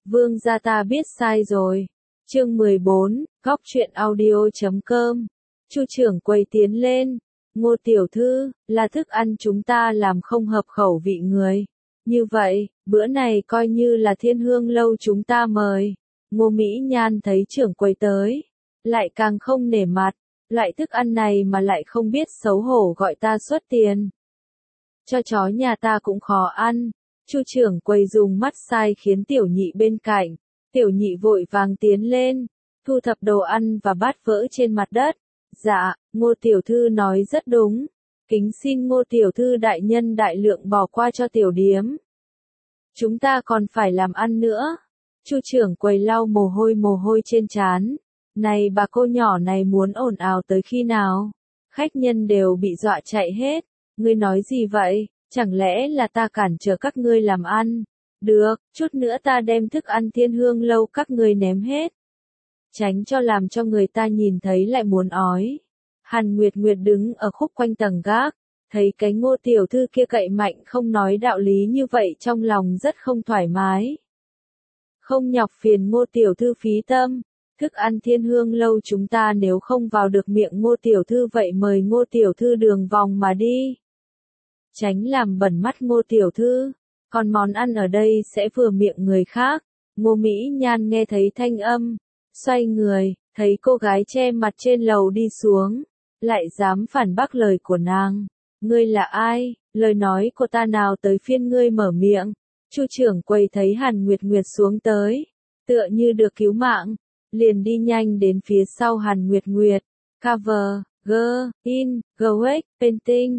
Vương gia ta biết sai rồi. Chương 14, góc truyện audio.com. Chu trưởng quầy tiến lên. Ngô tiểu thư, là thức ăn chúng ta làm không hợp khẩu vị người. Như vậy, bữa này coi như là Thiên Hương lâu chúng ta mời. Ngô Mỹ Nhan thấy trưởng quầy tới, lại càng không nể mặt. Loại thức ăn này mà lại không biết xấu hổ gọi ta xuất tiền. Cho chó nhà ta cũng khó ăn. Chu trưởng quầy dùng mắt sai khiến tiểu nhị bên cạnh. Tiểu nhị vội vàng tiến lên, thu thập đồ ăn và bát vỡ trên mặt đất. Dạ, Ngô tiểu thư nói rất đúng. Kính xin Ngô tiểu thư đại nhân đại lượng bỏ qua cho tiểu điếm. Chúng ta còn phải làm ăn nữa. Chu trưởng quầy lau mồ hôi trên trán. Này bà cô nhỏ này muốn ồn ào tới khi nào? Khách nhân đều bị dọa chạy hết. Ngươi nói gì vậy? Chẳng lẽ là ta cản trở các ngươi làm ăn? Được, chút nữa ta đem thức ăn Thiên Hương lâu các ngươi ném hết. Tránh cho làm cho người ta nhìn thấy lại muốn ói. Hàn Nguyệt Nguyệt đứng ở khúc quanh tầng gác, thấy cái Ngô tiểu thư kia cậy mạnh không nói đạo lý như vậy trong lòng rất không thoải mái. Không nhọc phiền Ngô tiểu thư phí tâm, thức ăn Thiên Hương lâu chúng ta nếu không vào được miệng Ngô tiểu thư vậy mời Ngô tiểu thư đường vòng mà đi. Tránh làm bẩn mắt Ngô tiểu thư, còn món ăn ở đây sẽ vừa miệng người khác. Ngô Mỹ Nhan nghe thấy thanh âm, xoay người, thấy cô gái che mặt trên lầu đi xuống, lại dám phản bác lời của nàng. Ngươi là ai? Lời nói của ta nào tới phiên ngươi mở miệng? Chu trưởng quầy thấy Hàn Nguyệt Nguyệt xuống tới, tựa như được cứu mạng, liền đi nhanh đến phía sau Hàn Nguyệt Nguyệt. Cover, in, Gwek, Painting,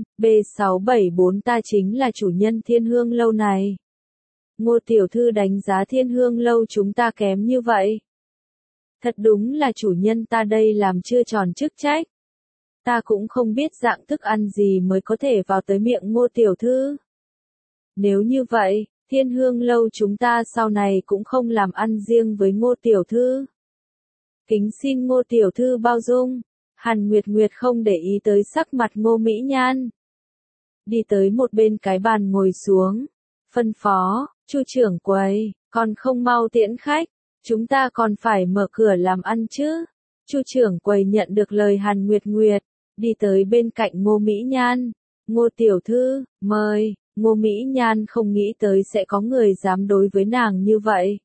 B674 ta chính là chủ nhân Thiên Hương lâu này. Ngô tiểu thư đánh giá Thiên Hương lâu chúng ta kém như vậy. Thật đúng là chủ nhân ta đây làm chưa tròn chức trách. Ta cũng không biết dạng thức ăn gì mới có thể vào tới miệng Ngô tiểu thư. Nếu như vậy, Thiên Hương lâu chúng ta sau này cũng không làm ăn riêng với Ngô tiểu thư. Kính xin Ngô tiểu thư bao dung. Hàn Nguyệt Nguyệt không để ý tới sắc mặt Ngô Mỹ Nhan. Đi tới một bên cái bàn ngồi xuống. Phân phó, Chu trưởng quầy, còn không mau tiễn khách. Chúng ta còn phải mở cửa làm ăn chứ. Chu trưởng quầy nhận được lời Hàn Nguyệt Nguyệt, đi tới bên cạnh Ngô Mỹ Nhan. Ngô tiểu thư, mời. Ngô Mỹ Nhan không nghĩ tới sẽ có người dám đối với nàng như vậy.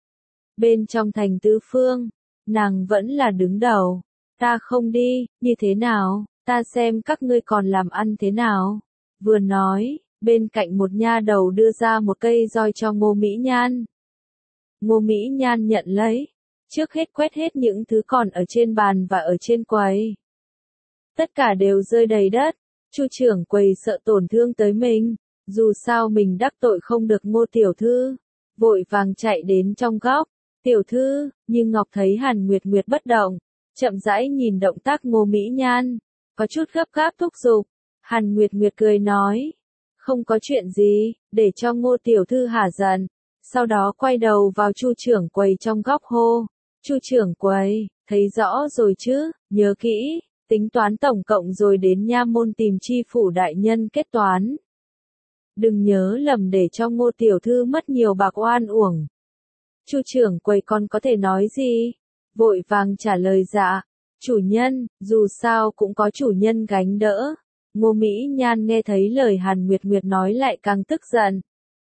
Bên trong thành Tứ Phương, nàng vẫn là đứng đầu. Ta không đi, như thế nào, ta xem các ngươi còn làm ăn thế nào. Vừa nói, bên cạnh một nha đầu đưa ra một cây roi cho Ngô Mỹ Nhan. Ngô Mỹ Nhan nhận lấy, trước hết quét hết những thứ còn ở trên bàn và ở trên quầy. Tất cả đều rơi đầy đất, Chu trưởng quầy sợ tổn thương tới mình, dù sao mình đắc tội không được Ngô tiểu thư, vội vàng chạy đến trong góc. Tiểu thư, nhưng Ngọc thấy Hàn Nguyệt Nguyệt bất động, chậm rãi nhìn động tác Ngô Mỹ Nhan, có chút gấp gáp thúc giục. Hàn Nguyệt Nguyệt cười nói, không có chuyện gì, để cho Ngô tiểu thư hả giận. Sau đó quay đầu vào Chu trưởng quầy trong góc hô, Chu trưởng quầy, thấy rõ rồi chứ, nhớ kỹ, tính toán tổng cộng rồi đến nha môn tìm chi phủ đại nhân kết toán. Đừng nhớ lầm để cho Ngô tiểu thư mất nhiều bạc oan uổng. Chu trưởng quầy còn có thể nói gì? Vội vàng trả lời dạ, chủ nhân, dù sao cũng có chủ nhân gánh đỡ. Ngô Mỹ Nhan nghe thấy lời Hàn Nguyệt Nguyệt nói lại càng tức giận.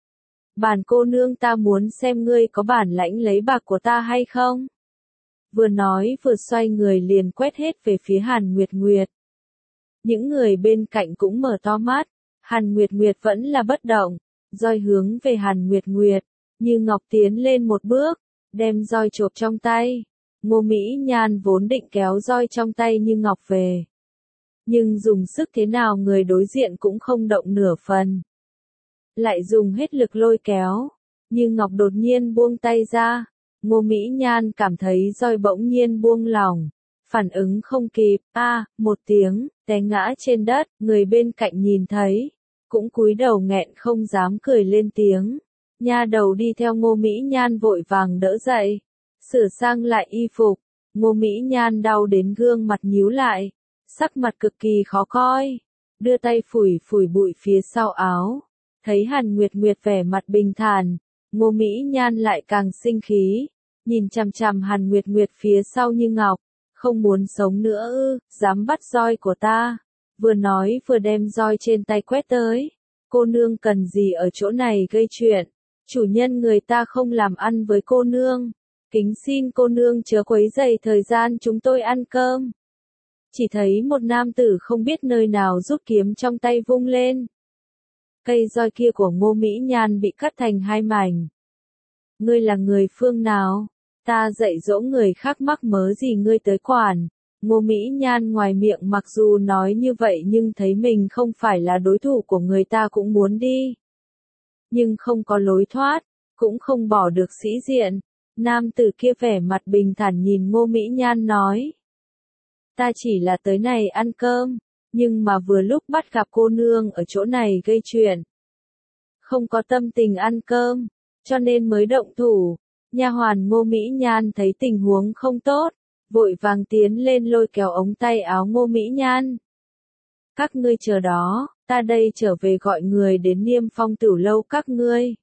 Bản cô nương ta muốn xem ngươi có bản lãnh lấy bạc của ta hay không? Vừa nói vừa xoay người liền quét hết về phía Hàn Nguyệt Nguyệt. Những người bên cạnh cũng mở to mắt, Hàn Nguyệt Nguyệt vẫn là bất động, roi hướng về Hàn Nguyệt Nguyệt, Như Ngọc tiến lên một bước, đem roi chộp trong tay. Ngô Mỹ Nhan vốn định kéo roi trong tay Như Ngọc về. Nhưng dùng sức thế nào người đối diện cũng không động nửa phần. Lại dùng hết lực lôi kéo. Như Ngọc đột nhiên buông tay ra. Ngô Mỹ Nhan cảm thấy roi bỗng nhiên buông lỏng. Phản ứng không kịp, một tiếng, té ngã trên đất, người bên cạnh nhìn thấy. Cũng cúi đầu nghẹn không dám cười lên tiếng. Nha đầu đi theo Ngô Mỹ Nhan vội vàng đỡ dậy. Sửa sang lại y phục, Ngô Mỹ Nhan đau đến gương mặt nhíu lại, sắc mặt cực kỳ khó coi, đưa tay phủi phủi bụi phía sau áo, thấy Hàn Nguyệt Nguyệt vẻ mặt bình thản, Ngô Mỹ Nhan lại càng sinh khí, nhìn chằm chằm Hàn Nguyệt Nguyệt phía sau như ngọc, không muốn sống nữa ư, dám bắt roi của ta. Vừa nói vừa đem roi trên tay quét tới. Cô nương cần gì ở chỗ này gây chuyện, chủ nhân người ta không làm ăn với cô nương. Kính xin cô nương chớ quấy rầy thời gian chúng tôi ăn cơm. Chỉ thấy một nam tử không biết nơi nào rút kiếm trong tay vung lên. Cây roi kia của Ngô Mỹ Nhan bị cắt thành hai mảnh. Ngươi là người phương nào? Ta dạy dỗ người khác mắc mớ gì ngươi tới quản? Ngô Mỹ Nhan ngoài miệng mặc dù nói như vậy nhưng thấy mình không phải là đối thủ của người ta cũng muốn đi. Nhưng không có lối thoát, cũng không bỏ được sĩ diện. Nam tử kia vẻ mặt bình thản nhìn Ngô Mỹ Nhan nói. Ta chỉ là tới này ăn cơm, nhưng mà vừa lúc bắt gặp cô nương ở chỗ này gây chuyện. Không có tâm tình ăn cơm, cho nên mới động thủ. Nha hoàn Ngô Mỹ Nhan thấy tình huống không tốt, vội vàng tiến lên lôi kéo ống tay áo Ngô Mỹ Nhan. Các ngươi chờ đó, ta đây trở về gọi người đến Niêm Phong Tửu lâu các ngươi.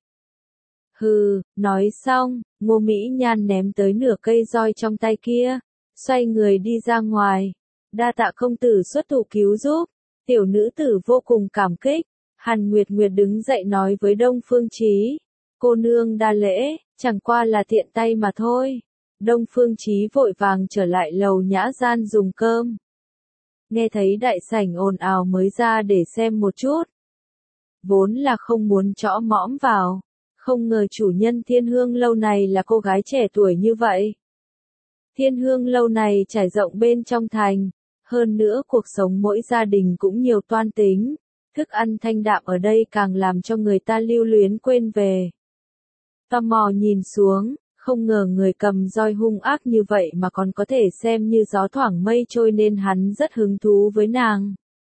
Hừ, nói xong, Ngô Mỹ Nhan ném tới nửa cây roi trong tay kia, xoay người đi ra ngoài. Đa tạ công tử xuất thủ cứu giúp, tiểu nữ tử vô cùng cảm kích. Hàn Nguyệt Nguyệt đứng dậy nói với Đông Phương Chí, cô nương đa lễ, chẳng qua là tiện tay mà thôi. Đông Phương Chí vội vàng trở lại lầu nhã gian dùng cơm. Nghe thấy đại sảnh ồn ào mới ra để xem một chút. Vốn là không muốn chõ mõm vào, không ngờ chủ nhân Thiên Hương lâu này là cô gái trẻ tuổi như vậy. Thiên Hương lâu này trải rộng bên trong thành, hơn nữa cuộc sống mỗi gia đình cũng nhiều toan tính, thức ăn thanh đạm ở đây càng làm cho người ta lưu luyến quên về. Tò mò nhìn xuống, không ngờ người cầm roi hung ác như vậy mà còn có thể xem như gió thoảng mây trôi nên hắn rất hứng thú với nàng.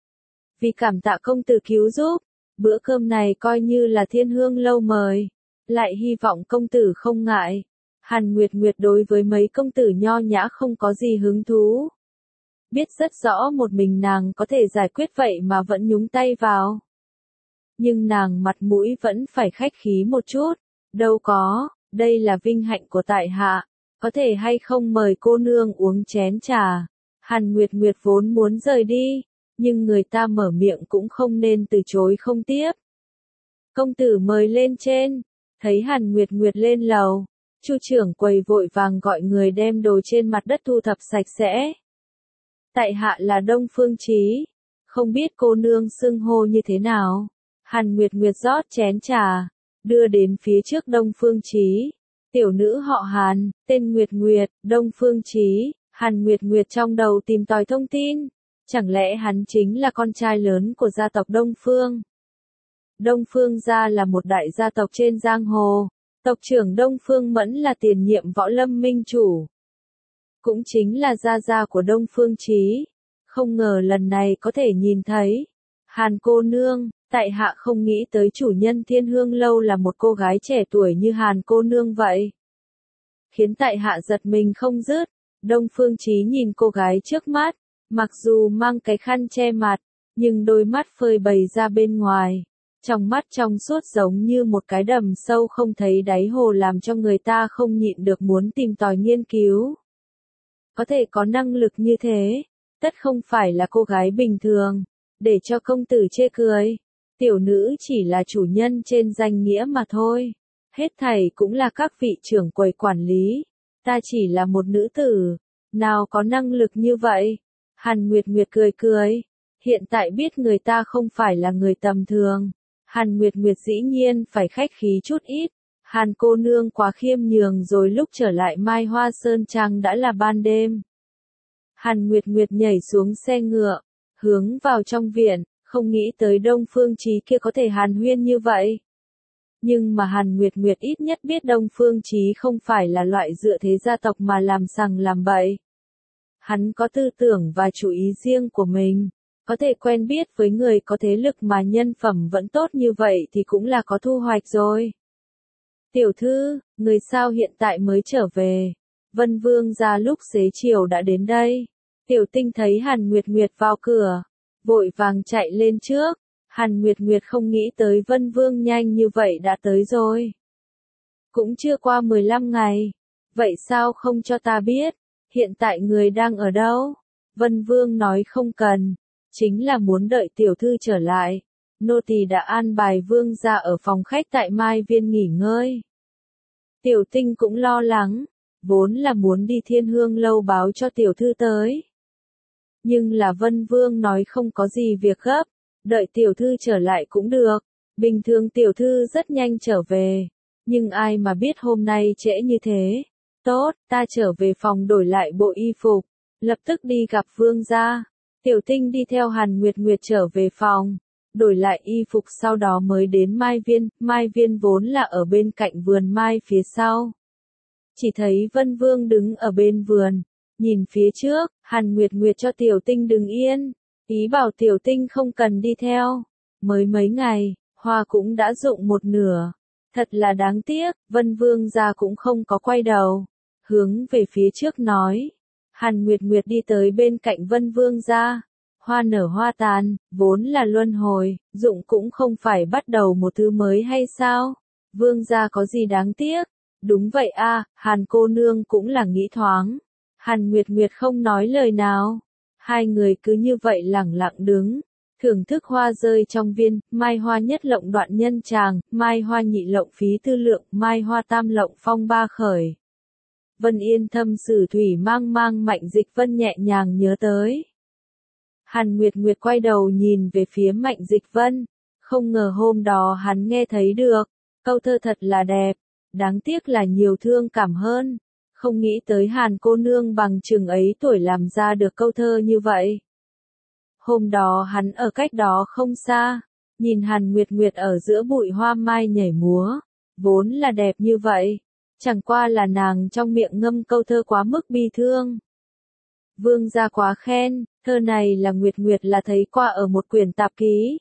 Vì cảm tạ công tử cứu giúp, bữa cơm này coi như là Thiên Hương lâu mời, lại hy vọng công tử không ngại. Hàn Nguyệt Nguyệt đối với mấy công tử nho nhã không có gì hứng thú. Biết rất rõ một mình nàng có thể giải quyết vậy mà vẫn nhúng tay vào. Nhưng nàng mặt mũi vẫn phải khách khí một chút. Đâu có, đây là vinh hạnh của tại hạ, có thể hay không mời cô nương uống chén trà. Hàn Nguyệt Nguyệt vốn muốn rời đi, nhưng người ta mở miệng cũng không nên từ chối không tiếp. Công tử mời lên trên, thấy Hàn Nguyệt Nguyệt lên lầu, Chu trưởng quầy vội vàng gọi người đem đồ trên mặt đất thu thập sạch sẽ. Tại hạ là Đông Phương Chí, không biết cô nương xưng hô như thế nào. Hàn Nguyệt Nguyệt rót chén trà, đưa đến phía trước Đông Phương Chí. Tiểu nữ họ Hàn, tên Nguyệt Nguyệt, Đông Phương Chí. Hàn Nguyệt Nguyệt trong đầu tìm tòi thông tin, chẳng lẽ hắn chính là con trai lớn của gia tộc Đông Phương? Đông Phương gia là một đại gia tộc trên giang hồ, tộc trưởng Đông Phương Mẫn là tiền nhiệm võ lâm minh chủ, cũng chính là gia gia của Đông Phương Chí. Không ngờ lần này có thể nhìn thấy. Hàn cô nương, tại hạ không nghĩ tới chủ nhân Thiên Hương lâu là một cô gái trẻ tuổi như Hàn cô nương vậy. Khiến tại hạ giật mình không dứt. Đông Phương Chí nhìn cô gái trước mắt, mặc dù mang cái khăn che mặt, nhưng đôi mắt phơi bày ra bên ngoài. Trong mắt trong suốt giống như một cái đầm sâu không thấy đáy hồ làm cho người ta không nhịn được muốn tìm tòi nghiên cứu. Có thể có năng lực như thế, tất không phải là cô gái bình thường, để cho công tử chê cười. Tiểu nữ chỉ là chủ nhân trên danh nghĩa mà thôi. Hết thảy cũng là các vị trưởng quầy quản lý. Ta chỉ là một nữ tử, nào có năng lực như vậy. Hàn Nguyệt Nguyệt cười cười. Hiện tại biết người ta không phải là người tầm thường. Hàn Nguyệt Nguyệt dĩ nhiên phải khách khí chút ít. Hàn cô nương quá khiêm nhường rồi, lúc trở lại Mai Hoa Sơn Trang đã là ban đêm. Hàn Nguyệt Nguyệt nhảy xuống xe ngựa, hướng vào trong viện, không nghĩ tới Đông Phương Chí kia có thể hàn huyên như vậy. Nhưng mà Hàn Nguyệt Nguyệt ít nhất biết Đông Phương Chí không phải là loại dựa thế gia tộc mà làm sằng làm bậy. Hắn có tư tưởng và chủ ý riêng của mình, có thể quen biết với người có thế lực mà nhân phẩm vẫn tốt như vậy thì cũng là có thu hoạch rồi. Tiểu thư, người sao hiện tại mới trở về? Vân Vương gia lúc xế chiều đã đến đây. Tiểu Tinh thấy Hàn Nguyệt Nguyệt vào cửa, vội vàng chạy lên trước. Hàn Nguyệt Nguyệt không nghĩ tới Vân Vương nhanh như vậy đã tới rồi. Cũng chưa qua 15 ngày. Vậy sao không cho ta biết? Hiện tại người đang ở đâu? Vân Vương nói không cần. Chính là muốn đợi tiểu thư trở lại. Nô tỳ đã an bài Vương gia ở phòng khách tại Mai Viên nghỉ ngơi. Tiểu Tinh cũng lo lắng. Vốn là muốn đi Thiên Hương lâu báo cho tiểu thư tới. Nhưng là Vân Vương nói không có gì việc gấp. Đợi tiểu thư trở lại cũng được. Bình thường tiểu thư rất nhanh trở về. Nhưng ai mà biết hôm nay trễ như thế. Tốt, ta trở về phòng đổi lại bộ y phục. Lập tức đi gặp Vương gia. Tiểu Tinh đi theo Hàn Nguyệt Nguyệt trở về phòng. Đổi lại y phục sau đó mới đến Mai Viên vốn là ở bên cạnh vườn mai phía sau. Chỉ thấy Vân Vương đứng ở bên vườn. Nhìn phía trước, Hàn Nguyệt Nguyệt cho Tiểu Tinh đứng yên. Ý bảo Tiểu Tinh không cần đi theo. Mới mấy ngày, hoa cũng đã rụng một nửa. Thật là đáng tiếc, Vân Vương gia cũng không có quay đầu. Hướng về phía trước nói. Hàn Nguyệt Nguyệt đi tới bên cạnh Vân Vương gia. Hoa nở hoa tàn, vốn là luân hồi, rụng cũng không phải bắt đầu một thứ mới hay sao? Vương gia có gì đáng tiếc? Đúng vậy a, Hàn cô nương cũng là nghĩ thoáng. Hàn Nguyệt Nguyệt không nói lời nào. Hai người cứ như vậy lẳng lặng đứng. Thưởng thức hoa rơi trong viên, mai hoa nhất lộng đoạn nhân tràng, mai hoa nhị lộng phí tư lượng, mai hoa tam lộng phong ba khởi. Vân Yên thâm sử thủy mang Mạnh Dịch Vân nhẹ nhàng nhớ tới. Hàn Nguyệt Nguyệt quay đầu nhìn về phía Mạnh Dịch Vân. Không ngờ hôm đó hắn nghe thấy được. Câu thơ thật là đẹp. Đáng tiếc là nhiều thương cảm hơn. Không nghĩ tới Hàn cô nương bằng chừng ấy tuổi làm ra được câu thơ như vậy. Hôm đó hắn ở cách đó không xa. Nhìn Hàn Nguyệt Nguyệt ở giữa bụi hoa mai nhảy múa. Vốn là đẹp như vậy. Chẳng qua là nàng trong miệng ngâm câu thơ quá mức bi thương. Vương gia quá khen, thơ này là Nguyệt Nguyệt là thấy qua ở một quyển tạp ký.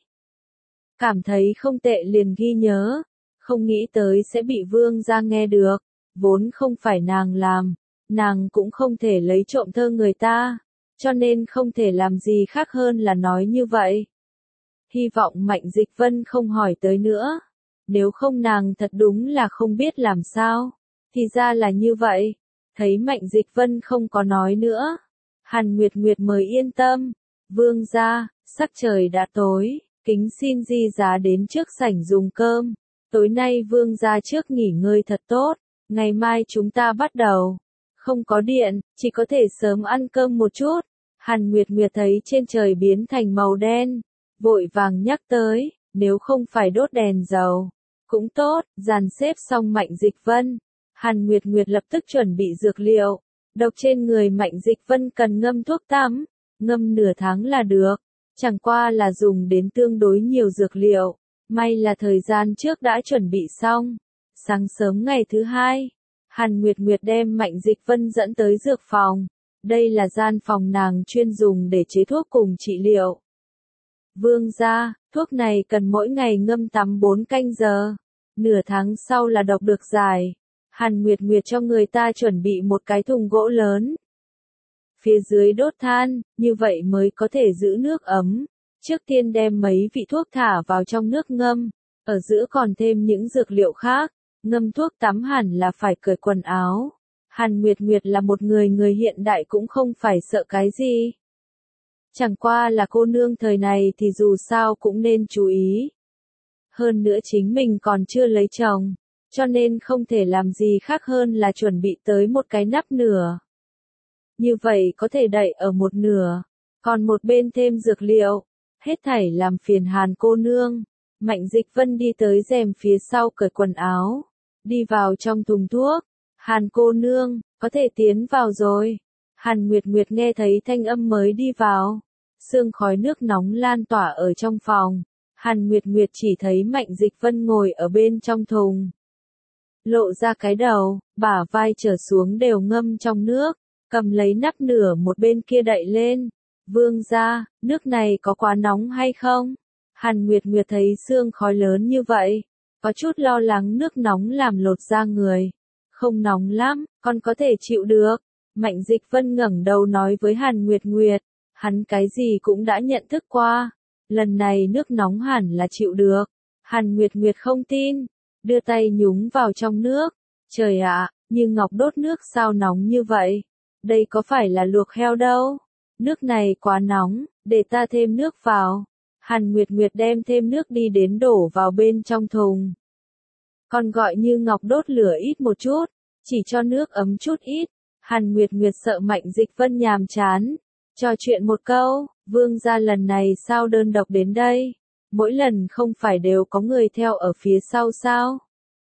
Cảm thấy không tệ liền ghi nhớ, không nghĩ tới sẽ bị vương gia nghe được, vốn không phải nàng làm, nàng cũng không thể lấy trộm thơ người ta, cho nên không thể làm gì khác hơn là nói như vậy. Hy vọng Mạnh Dịch Vân không hỏi tới nữa, nếu không nàng thật đúng là không biết làm sao, thì ra là như vậy, thấy Mạnh Dịch Vân không có nói nữa. Hàn Nguyệt Nguyệt mới yên tâm. Vương gia, sắc trời đã tối, kính xin di giá đến trước sảnh dùng cơm. Tối nay vương gia trước nghỉ ngơi thật tốt, ngày mai chúng ta bắt đầu. Không có điện, chỉ có thể sớm ăn cơm một chút. Hàn Nguyệt Nguyệt thấy trên trời biến thành màu đen, vội vàng nhắc tới, nếu không phải đốt đèn dầu. Cũng tốt, dàn xếp xong Mạnh Dịch Vân. Hàn Nguyệt Nguyệt lập tức chuẩn bị dược liệu. Độc trên người Mạnh Dịch Vân cần ngâm thuốc tắm, ngâm nửa tháng là được, chẳng qua là dùng đến tương đối nhiều dược liệu, may là thời gian trước đã chuẩn bị xong. Sáng sớm ngày thứ hai, Hàn Nguyệt Nguyệt đem Mạnh Dịch Vân dẫn tới dược phòng, đây là gian phòng nàng chuyên dùng để chế thuốc cùng trị liệu. Vương gia, thuốc này cần mỗi ngày ngâm tắm 4 canh giờ, nửa tháng sau là độc được giải. Hàn Nguyệt Nguyệt cho người ta chuẩn bị một cái thùng gỗ lớn. Phía dưới đốt than, như vậy mới có thể giữ nước ấm. Trước tiên đem mấy vị thuốc thả vào trong nước ngâm, ở giữa còn thêm những dược liệu khác. Ngâm thuốc tắm hẳn là phải cởi quần áo. Hàn Nguyệt Nguyệt là một người hiện đại cũng không phải sợ cái gì. Chẳng qua là cô nương thời này thì dù sao cũng nên chú ý. Hơn nữa chính mình còn chưa lấy chồng. Cho nên không thể làm gì khác hơn là chuẩn bị tới một cái nắp nửa. Như vậy có thể đậy ở một nửa, còn một bên thêm dược liệu. Hết thảy làm phiền Hàn cô nương. Mạnh Dịch Vân đi tới rèm phía sau cởi quần áo. Đi vào trong thùng thuốc. Hàn cô nương, có thể tiến vào rồi. Hàn Nguyệt Nguyệt nghe thấy thanh âm mới đi vào. Sương khói nước nóng lan tỏa ở trong phòng. Hàn Nguyệt Nguyệt chỉ thấy Mạnh Dịch Vân ngồi ở bên trong thùng. Lộ ra cái đầu, bả vai trở xuống đều ngâm trong nước, cầm lấy nắp nửa một bên kia đậy lên. Vương gia, nước này có quá nóng hay không? Hàn Nguyệt Nguyệt thấy sương khói lớn như vậy, có chút lo lắng nước nóng làm lột da người. Không nóng lắm, con có thể chịu được. Mạnh Dịch Vân ngẩng đầu nói với Hàn Nguyệt Nguyệt, hắn cái gì cũng đã nhận thức qua. Lần này nước nóng hẳn là chịu được. Hàn Nguyệt Nguyệt không tin. Đưa tay nhúng vào trong nước, Trời ạ, như ngọc đốt nước sao nóng như vậy? Đây có phải là luộc heo đâu? Nước này quá nóng, để ta thêm nước vào. Hàn Nguyệt Nguyệt đem thêm nước đi đến đổ vào bên trong thùng. Còn gọi Như Ngọc đốt lửa ít một chút, chỉ cho nước ấm chút ít. Hàn Nguyệt Nguyệt sợ Mạnh Dịch Vân nhàm chán, trò chuyện một câu, vương gia lần này sao đơn độc đến đây? Mỗi lần không phải đều có người theo ở phía sau sao?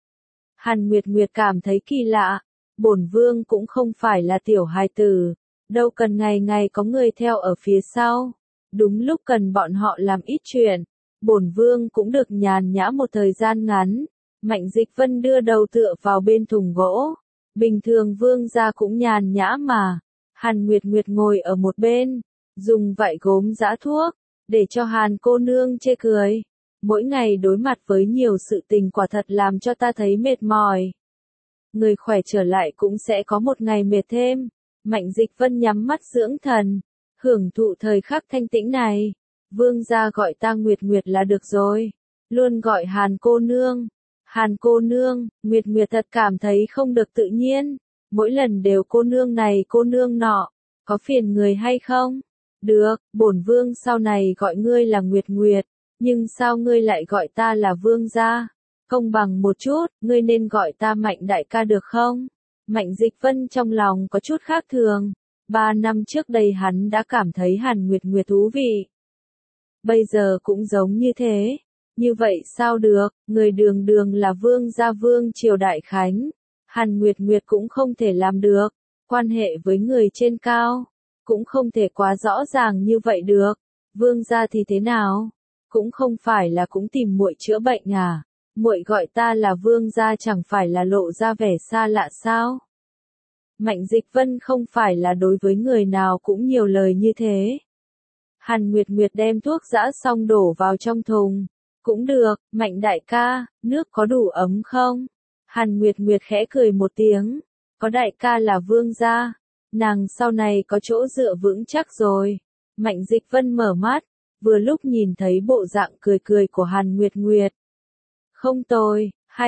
Hàn Nguyệt Nguyệt cảm thấy kỳ lạ, bổn vương cũng không phải là tiểu hài tử, đâu cần ngày ngày có người theo ở phía sau. Đúng lúc cần bọn họ làm ít chuyện, bổn vương cũng được nhàn nhã một thời gian ngắn. Mạnh Dịch Vân đưa đầu tựa vào bên thùng gỗ. Bình thường vương gia cũng nhàn nhã mà. Hàn Nguyệt Nguyệt ngồi ở một bên, dùng vải gốm giã thuốc, để cho Hàn cô nương chê cười. Mỗi ngày đối mặt với nhiều sự tình quả thật làm cho ta thấy mệt mỏi. Người khỏe trở lại cũng sẽ có một ngày mệt thêm. Mạnh Dịch Vân nhắm mắt dưỡng thần, hưởng thụ thời khắc thanh tĩnh này. Vương gia gọi ta Nguyệt Nguyệt là được rồi. Luôn gọi Hàn cô nương. Hàn cô nương, Nguyệt Nguyệt thật cảm thấy không được tự nhiên. Mỗi lần đều cô nương này cô nương nọ. Có phiền người hay không? Được, bổn vương sau này gọi ngươi là Nguyệt Nguyệt. Nhưng sao ngươi lại gọi ta là vương gia? Công bằng một chút, ngươi nên gọi ta Mạnh đại ca được không? Mạnh Dịch Vân trong lòng có chút khác thường. 3 năm trước đây hắn đã cảm thấy Hàn Nguyệt Nguyệt thú vị. Bây giờ cũng giống như thế. Như vậy sao được, người đường đường là vương gia vương triều đại khánh. Hàn Nguyệt Nguyệt cũng không thể làm được. Quan hệ với người trên cao, cũng không thể quá rõ ràng như vậy được. Vương gia thì thế nào? Cũng không phải là cũng tìm muội chữa bệnh à? Muội gọi ta là vương gia chẳng phải là lộ ra vẻ xa lạ sao? Mạnh Dịch Vân không phải là đối với người nào cũng nhiều lời như thế. Hàn Nguyệt Nguyệt đem thuốc giã xong đổ vào trong thùng. Cũng được, Mạnh đại ca, nước có đủ ấm không? Hàn Nguyệt Nguyệt khẽ cười một tiếng. Có đại ca là vương gia. Nàng sau này có chỗ dựa vững chắc rồi. Mạnh Dịch Vân mở mắt, vừa lúc nhìn thấy bộ dạng cười cười của Hàn Nguyệt Nguyệt. Không tồi,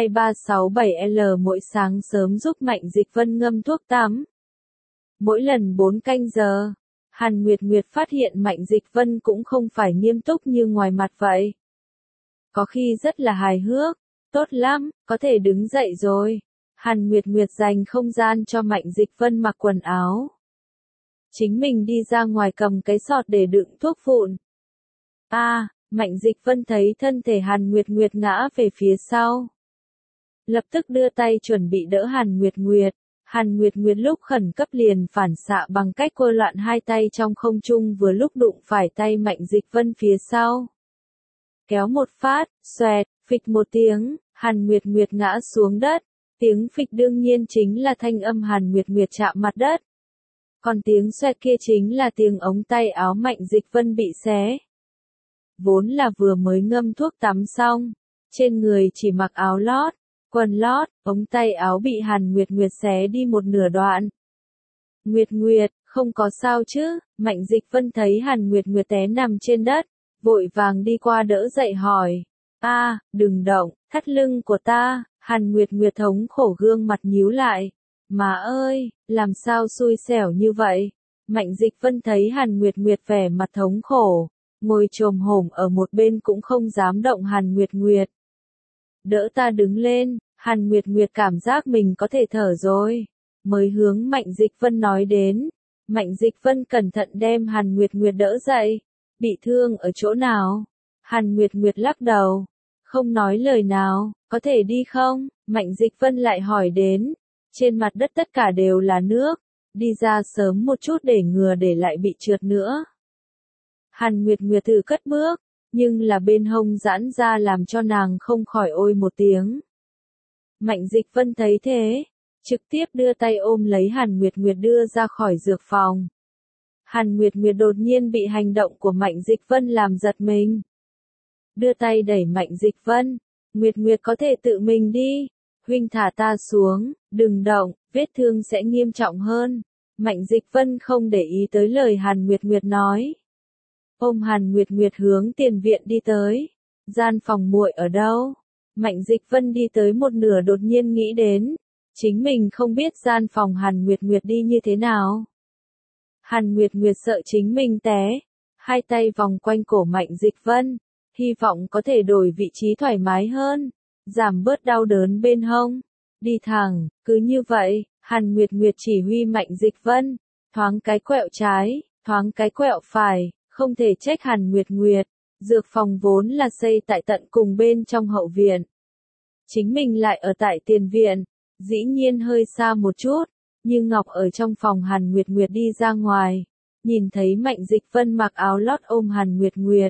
2367L mỗi sáng sớm giúp Mạnh Dịch Vân ngâm thuốc tắm. Mỗi lần 4 canh giờ, Hàn Nguyệt Nguyệt phát hiện Mạnh Dịch Vân cũng không phải nghiêm túc như ngoài mặt vậy. Có khi rất là hài hước, tốt lắm, có thể đứng dậy rồi. Hàn Nguyệt Nguyệt dành không gian cho Mạnh Dịch Vân mặc quần áo. Chính mình đi ra ngoài cầm cái sọt để đựng thuốc vụn. Mạnh Dịch Vân thấy thân thể Hàn Nguyệt Nguyệt ngã về phía sau. Lập tức đưa tay chuẩn bị đỡ Hàn Nguyệt Nguyệt. Hàn Nguyệt Nguyệt lúc khẩn cấp liền phản xạ bằng cách cô loạn hai tay trong không trung vừa lúc đụng phải tay Mạnh Dịch Vân phía sau. Kéo một phát, xoẹt, phịch một tiếng, Hàn Nguyệt Nguyệt ngã xuống đất. Tiếng phịch đương nhiên chính là thanh âm Hàn Nguyệt Nguyệt chạm mặt đất. Còn tiếng xoẹt kia chính là tiếng ống tay áo Mạnh Dịch Vân bị xé. Vốn là vừa mới ngâm thuốc tắm xong, trên người chỉ mặc áo lót, quần lót, ống tay áo bị Hàn Nguyệt Nguyệt xé đi một nửa đoạn. Nguyệt Nguyệt, không có sao chứ? Mạnh Dịch Vân thấy Hàn Nguyệt Nguyệt té nằm trên đất, vội vàng đi qua đỡ dậy hỏi. Đừng động, thắt lưng của ta. Hàn Nguyệt Nguyệt thống khổ gương mặt nhíu lại. Má ơi, làm sao xui xẻo như vậy? Mạnh Dịch Vân thấy Hàn Nguyệt Nguyệt vẻ mặt thống khổ, ngồi chồm hổm ở một bên cũng không dám động Hàn Nguyệt Nguyệt. Đỡ ta đứng lên, Hàn Nguyệt Nguyệt cảm giác mình có thể thở rồi. Mới hướng Mạnh Dịch Vân nói đến. Mạnh Dịch Vân cẩn thận đem Hàn Nguyệt Nguyệt đỡ dậy. Bị thương ở chỗ nào? Hàn Nguyệt Nguyệt lắc đầu. Không nói lời nào, có thể đi không? Mạnh Dịch Vân lại hỏi đến. Trên mặt đất tất cả đều là nước. Đi ra sớm một chút để ngừa để lại bị trượt nữa. Hàn Nguyệt Nguyệt thử cất bước, nhưng là bên hông giãn ra làm cho nàng không khỏi ôi một tiếng. Mạnh Dịch Vân thấy thế, trực tiếp đưa tay ôm lấy Hàn Nguyệt Nguyệt đưa ra khỏi dược phòng. Hàn Nguyệt Nguyệt đột nhiên bị hành động của Mạnh Dịch Vân làm giật mình. Đưa tay đẩy Mạnh Dịch Vân. Nguyệt Nguyệt có thể tự mình đi. Huynh thả ta xuống, đừng động, vết thương sẽ nghiêm trọng hơn. Mạnh Dịch Vân không để ý tới lời Hàn Nguyệt Nguyệt nói. Ôm Hàn Nguyệt Nguyệt hướng tiền viện đi tới. Gian phòng muội ở đâu? Mạnh Dịch Vân đi tới một nửa đột nhiên nghĩ đến. Chính mình không biết gian phòng Hàn Nguyệt Nguyệt đi như thế nào. Hàn Nguyệt Nguyệt sợ chính mình té, hai tay vòng quanh cổ Mạnh Dịch Vân, hy vọng có thể đổi vị trí thoải mái hơn, giảm bớt đau đớn bên hông. Đi thẳng, cứ như vậy, Hàn Nguyệt Nguyệt chỉ huy Mạnh Dịch Vân, thoáng cái quẹo trái, thoáng cái quẹo phải, không thể trách Hàn Nguyệt Nguyệt. Dược phòng vốn là xây tại tận cùng bên trong hậu viện. Chính mình lại ở tại tiền viện, dĩ nhiên hơi xa một chút, Như Ngọc ở trong phòng Hàn Nguyệt Nguyệt đi ra ngoài, nhìn thấy Mạnh Dịch Vân mặc áo lót ôm Hàn Nguyệt Nguyệt.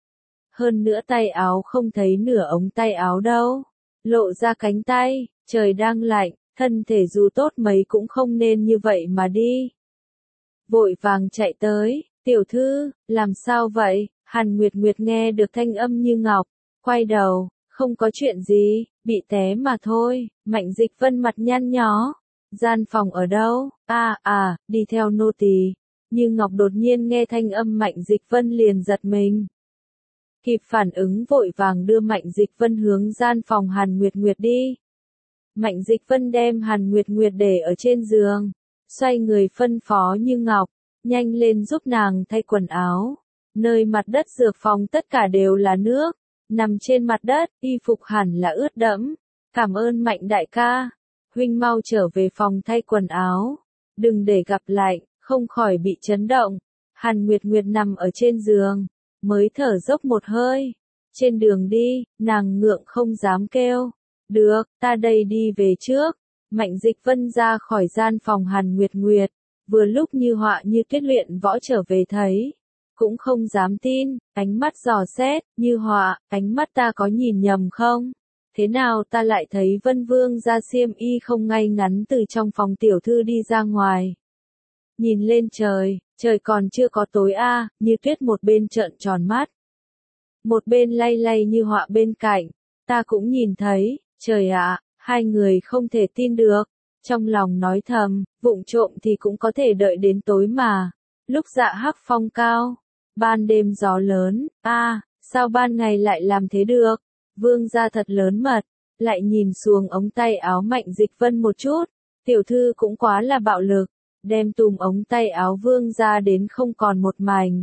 Hơn nữa tay áo không thấy nửa ống tay áo đâu, lộ ra cánh tay, trời đang lạnh, thân thể dù tốt mấy cũng không nên như vậy mà đi. Vội vàng chạy tới, tiểu thư, làm sao vậy? Hàn Nguyệt Nguyệt nghe được thanh âm Như Ngọc, quay đầu, không có chuyện gì, bị té mà thôi. Mạnh Dịch Vân mặt nhăn nhó, gian phòng ở đâu? Đi theo nô tỳ. Như Ngọc đột nhiên nghe thanh âm Mạnh Dịch Vân liền giật mình. Kịp phản ứng vội vàng đưa Mạnh Dịch Vân hướng gian phòng Hàn Nguyệt Nguyệt đi. Mạnh Dịch Vân đem Hàn Nguyệt Nguyệt để ở trên giường, xoay người phân phó Như Ngọc, nhanh lên giúp nàng thay quần áo. Nơi mặt đất dược phòng tất cả đều là nước, nằm trên mặt đất, y phục hẳn là ướt đẫm. Cảm ơn Mạnh đại ca, huynh mau trở về phòng thay quần áo, đừng để gặp lạnh, không khỏi bị chấn động. Hàn Nguyệt Nguyệt nằm ở trên giường, mới thở dốc một hơi. Trên đường đi, nàng ngượng không dám kêu. Được, ta đây đi về trước. Mạnh Dịch Vân ra khỏi gian phòng Hàn Nguyệt Nguyệt, vừa lúc Như Họa Như Tuyết luyện võ trở về thấy. Cũng không dám tin, ánh mắt dò xét, Như Họa, ánh mắt ta có nhìn nhầm không? Thế nào ta lại thấy Vân Vương ra xiêm y không ngay ngắn từ trong phòng tiểu thư đi ra ngoài. Nhìn lên trời, trời còn chưa có tối Như Tuyết một bên trợn tròn mắt. Một bên lay lay Như Họa bên cạnh, ta cũng nhìn thấy, trời ạ, hai người không thể tin được. Trong lòng nói thầm, vụng trộm thì cũng có thể đợi đến tối mà. Lúc dạ hắc phong cao, ban đêm gió lớn, sao ban ngày lại làm thế được? Vương gia thật lớn mật, lại nhìn xuống ống tay áo Mạnh Dịch Vân một chút, tiểu thư cũng quá là bạo lực, đem tùm ống tay áo vương gia đến không còn một mảnh.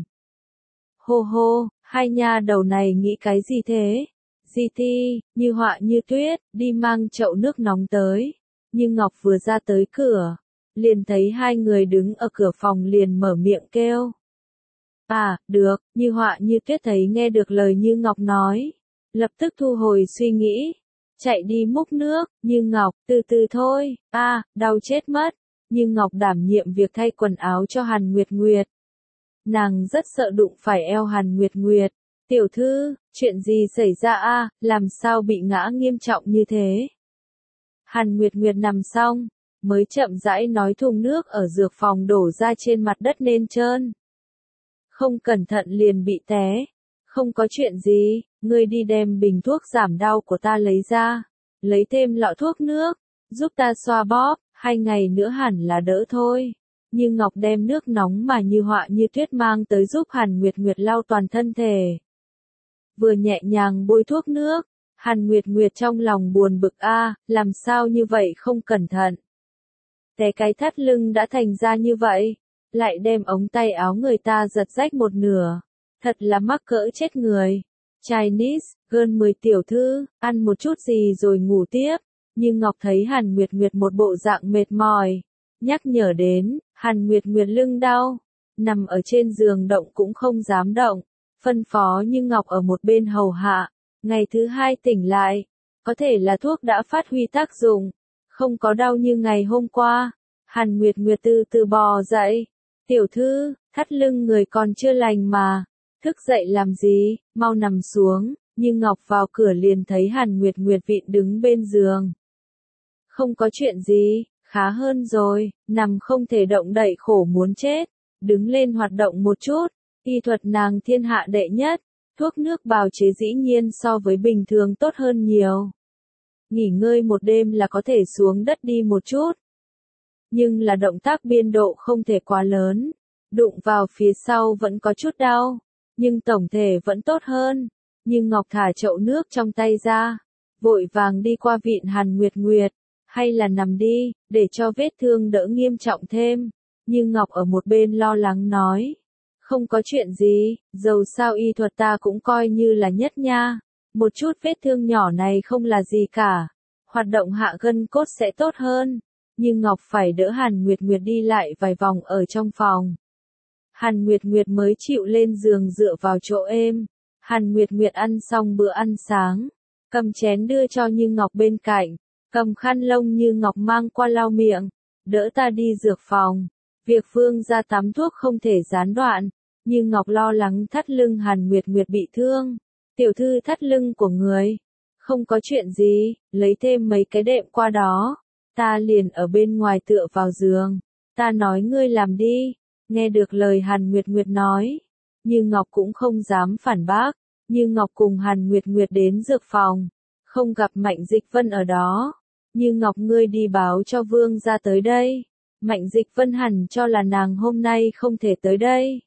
Hô hô, hai nha đầu này nghĩ cái gì thế? Di Ti, Như Họa Như Tuyết, đi mang chậu nước nóng tới. Như Ngọc vừa ra tới cửa, liền thấy hai người đứng ở cửa phòng liền mở miệng kêu. Được, Như Họa Như Tuyết thấy nghe được lời Như Ngọc nói, lập tức thu hồi suy nghĩ, chạy đi múc nước. Như Ngọc, từ từ thôi, đau chết mất. Như Ngọc đảm nhiệm việc thay quần áo cho Hàn Nguyệt Nguyệt. Nàng rất sợ đụng phải eo Hàn Nguyệt Nguyệt. Tiểu thư, chuyện gì xảy ra làm sao bị ngã nghiêm trọng như thế? Hàn Nguyệt Nguyệt nằm xong, mới chậm rãi nói thùng nước ở dược phòng đổ ra trên mặt đất nên trơn. Không cẩn thận liền bị té. Không có chuyện gì, ngươi đi đem bình thuốc giảm đau của ta lấy ra. Lấy thêm lọ thuốc nước, giúp ta xoa bóp, 2 ngày nữa hẳn là đỡ thôi. Như Ngọc đem nước nóng mà Như Họa Như Tuyết mang tới giúp Hàn Nguyệt Nguyệt lau toàn thân thể. Vừa nhẹ nhàng bôi thuốc nước, Hàn Nguyệt Nguyệt trong lòng buồn bực làm sao như vậy không cẩn thận. Té cái thắt lưng đã thành ra như vậy, lại đem ống tay áo người ta giật rách một nửa. Thật là mắc cỡ chết người. Chinese, gần 10 tiểu thư, ăn một chút gì rồi ngủ tiếp. Như Ngọc thấy Hàn Nguyệt Nguyệt một bộ dạng mệt mỏi, nhắc nhở đến, Hàn Nguyệt Nguyệt lưng đau, nằm ở trên giường động cũng không dám động, phân phó Như Ngọc ở một bên hầu hạ. Ngày thứ 2 tỉnh lại, có thể là thuốc đã phát huy tác dụng, không có đau như ngày hôm qua. Hàn Nguyệt Nguyệt từ từ bò dậy, tiểu thư, thắt lưng người còn chưa lành mà, thức dậy làm gì, mau nằm xuống. Như Ngọc vào cửa liền thấy Hàn Nguyệt Nguyệt vịn đứng bên giường. Không có chuyện gì, khá hơn rồi, nằm không thể động đậy khổ muốn chết, đứng lên hoạt động một chút, y thuật nàng thiên hạ đệ nhất, thuốc nước bào chế dĩ nhiên so với bình thường tốt hơn nhiều. Nghỉ ngơi một đêm là có thể xuống đất đi một chút. Nhưng là động tác biên độ không thể quá lớn, đụng vào phía sau vẫn có chút đau, nhưng tổng thể vẫn tốt hơn. Nhưng Ngọc thả chậu nước trong tay ra, vội vàng đi qua vịn Hàn Nguyệt Nguyệt. hay là nằm đi, để cho vết thương đỡ nghiêm trọng thêm. Như Ngọc ở một bên lo lắng nói. Không có chuyện gì, dầu sao y thuật ta cũng coi như là nhất nha. Một chút vết thương nhỏ này không là gì cả. Hoạt động hạ gân cốt sẽ tốt hơn. Nhưng Ngọc phải đỡ Hàn Nguyệt Nguyệt đi lại vài vòng ở trong phòng. Hàn Nguyệt Nguyệt mới chịu lên giường dựa vào chỗ êm. Hàn Nguyệt Nguyệt ăn xong bữa ăn sáng. Cầm chén đưa cho Như Ngọc bên cạnh. Cầm khăn lông Như Ngọc mang qua lau miệng. Đỡ ta đi dược phòng. Việc Vương gia tắm thuốc không thể gián đoạn. Như Ngọc lo lắng thắt lưng Hàn Nguyệt Nguyệt bị thương. Tiểu thư thắt lưng của người. Không có chuyện gì, lấy thêm mấy cái đệm qua đó. Ta liền ở bên ngoài tựa vào giường. Ta nói ngươi làm đi. Nghe được lời Hàn Nguyệt Nguyệt nói. Như Ngọc cũng không dám phản bác. Như Ngọc cùng Hàn Nguyệt Nguyệt đến dược phòng. Không gặp Mạnh Dịch Vân ở đó. Như Ngọc ngươi đi báo cho Vương gia tới đây. Mạnh Dịch Vân hẳn cho là nàng hôm nay không thể tới đây.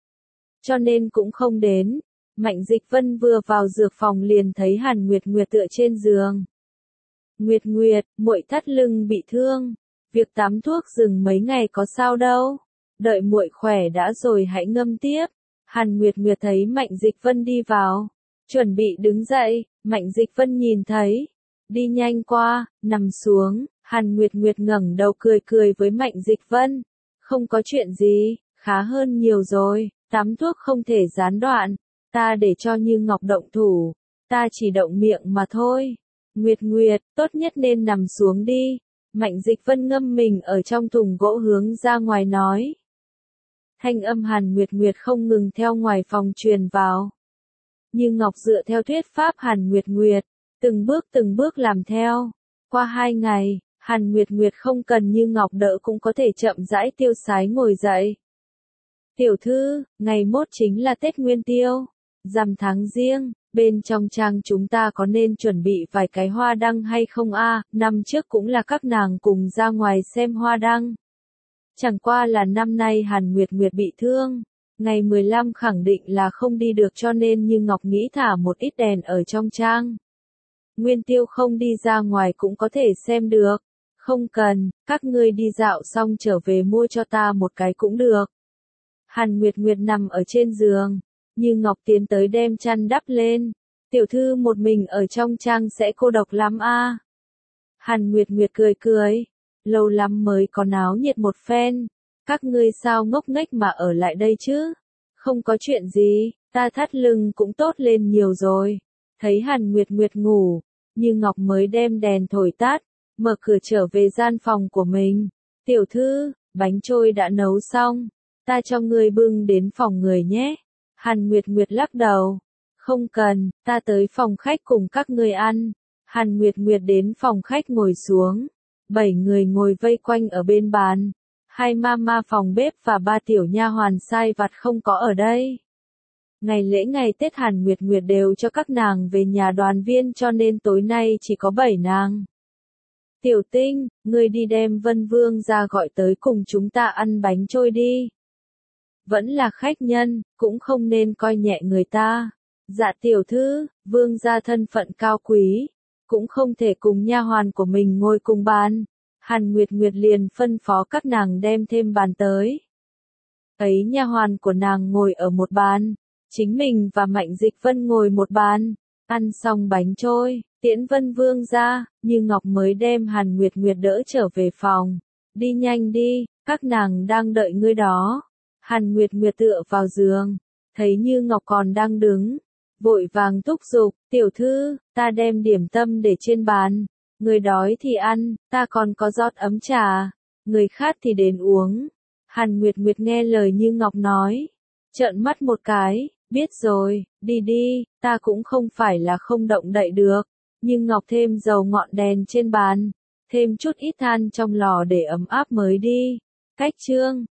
Cho nên cũng không đến. Mạnh Dịch Vân vừa vào dược phòng liền thấy Hàn Nguyệt Nguyệt tựa trên giường. Nguyệt Nguyệt, muội thắt lưng bị thương. Việc tắm thuốc dừng mấy ngày có sao đâu. Đợi muội khỏe đã rồi hãy ngâm tiếp. Hàn Nguyệt Nguyệt thấy Mạnh Dịch Vân đi vào. Chuẩn bị đứng dậy, Mạnh Dịch Vân nhìn thấy. Đi nhanh qua, nằm xuống. Hàn Nguyệt Nguyệt ngẩng đầu cười cười với Mạnh Dịch Vân. Không có chuyện gì, khá hơn nhiều rồi. Tắm thuốc không thể gián đoạn. Ta để cho Như Ngọc động thủ. Ta chỉ động miệng mà thôi. Nguyệt Nguyệt, tốt nhất nên nằm xuống đi. Mạnh Dịch Vân ngâm mình ở trong thùng gỗ hướng ra ngoài nói. Thanh âm Hàn Nguyệt Nguyệt không ngừng theo ngoài phòng truyền vào. Như Ngọc dựa theo thuyết pháp Hàn Nguyệt Nguyệt, từng bước làm theo. Qua 2 ngày, Hàn Nguyệt Nguyệt không cần Như Ngọc đỡ cũng có thể chậm rãi tiêu sái ngồi dậy. Tiểu thư, ngày mốt chính là Tết Nguyên Tiêu, rằm tháng Giêng, bên trong trang chúng ta có nên chuẩn bị vài cái hoa đăng hay không a? Năm trước cũng là các nàng cùng ra ngoài xem hoa đăng. Chẳng qua là năm nay Hàn Nguyệt Nguyệt bị thương, ngày 15 khẳng định là không đi được cho nên Như Ngọc nghĩ thả một ít đèn ở trong trang. Nguyên Tiêu không đi ra ngoài cũng có thể xem được. Không cần, các ngươi đi dạo xong trở về mua cho ta một cái cũng được. Hàn Nguyệt Nguyệt nằm ở trên giường, Như Ngọc tiến tới đem chăn đắp lên. Tiểu thư một mình ở trong trang sẽ cô độc lắm a. Hàn Nguyệt Nguyệt cười cười, lâu lắm mới có náo nhiệt một phen. Các ngươi sao ngốc nghếch mà ở lại đây chứ? Không có chuyện gì, ta thắt lưng cũng tốt lên nhiều rồi. Thấy Hàn Nguyệt Nguyệt ngủ, Như Ngọc mới đem đèn thổi tắt, mở cửa trở về gian phòng của mình. Tiểu thư, bánh trôi đã nấu xong, ta cho ngươi bưng đến phòng người nhé. Hàn Nguyệt Nguyệt lắc đầu. Không cần, ta tới phòng khách cùng các ngươi ăn. Hàn Nguyệt Nguyệt đến phòng khách ngồi xuống. 7 người ngồi vây quanh ở bên bàn. 2 mama phòng bếp và 3 tiểu nha hoàn sai vặt không có ở đây. Ngày lễ ngày Tết Hàn Nguyệt Nguyệt đều cho các nàng về nhà đoàn viên cho nên tối nay chỉ có 7 nàng. Tiểu Tinh, ngươi đi đem Vân Vương ra gọi tới cùng chúng ta ăn bánh trôi đi. Vẫn là khách nhân, cũng không nên coi nhẹ người ta. Dạ tiểu thư, Vương gia thân phận cao quý, cũng không thể cùng nha hoàn của mình ngồi cùng bàn. Hàn Nguyệt Nguyệt liền phân phó các nàng đem thêm bàn tới. Ấy nha hoàn của nàng ngồi ở một bàn, chính mình và Mạnh Dịch Vân ngồi một bàn. Ăn xong bánh trôi, tiễn Vân Vương ra, Như Ngọc mới đem Hàn Nguyệt Nguyệt đỡ trở về phòng. Đi nhanh đi, các nàng đang đợi ngươi đó. Hàn Nguyệt Nguyệt tựa vào giường, thấy Như Ngọc còn đang đứng, vội vàng thúc giục, tiểu thư, ta đem điểm tâm để trên bàn. Người đói thì ăn, ta còn có rót ấm trà. Người khát thì đến uống. Hàn Nguyệt Nguyệt nghe lời Như Ngọc nói, trợn mắt một cái, biết rồi, đi đi, ta cũng không phải là không động đậy được. Như Ngọc thêm dầu ngọn đèn trên bàn, thêm chút ít than trong lò để ấm áp mới đi. Cách chương